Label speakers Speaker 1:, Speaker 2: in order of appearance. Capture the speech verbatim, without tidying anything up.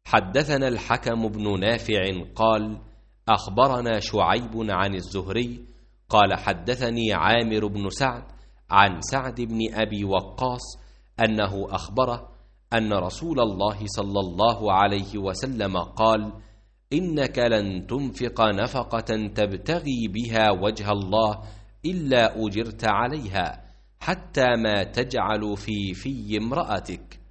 Speaker 1: حدثنا الحكم بن نافع قال أخبرنا شعيب عن الزهري قال حدثني عامر بن سعد عن سعد بن أبي وقاص أنه أخبره أن رسول الله صلى الله عليه وسلم قال إنك لن تنفق نفقة تبتغي بها وجه الله إلا أجرت عليها حتى ما تجعل في في امرأتك.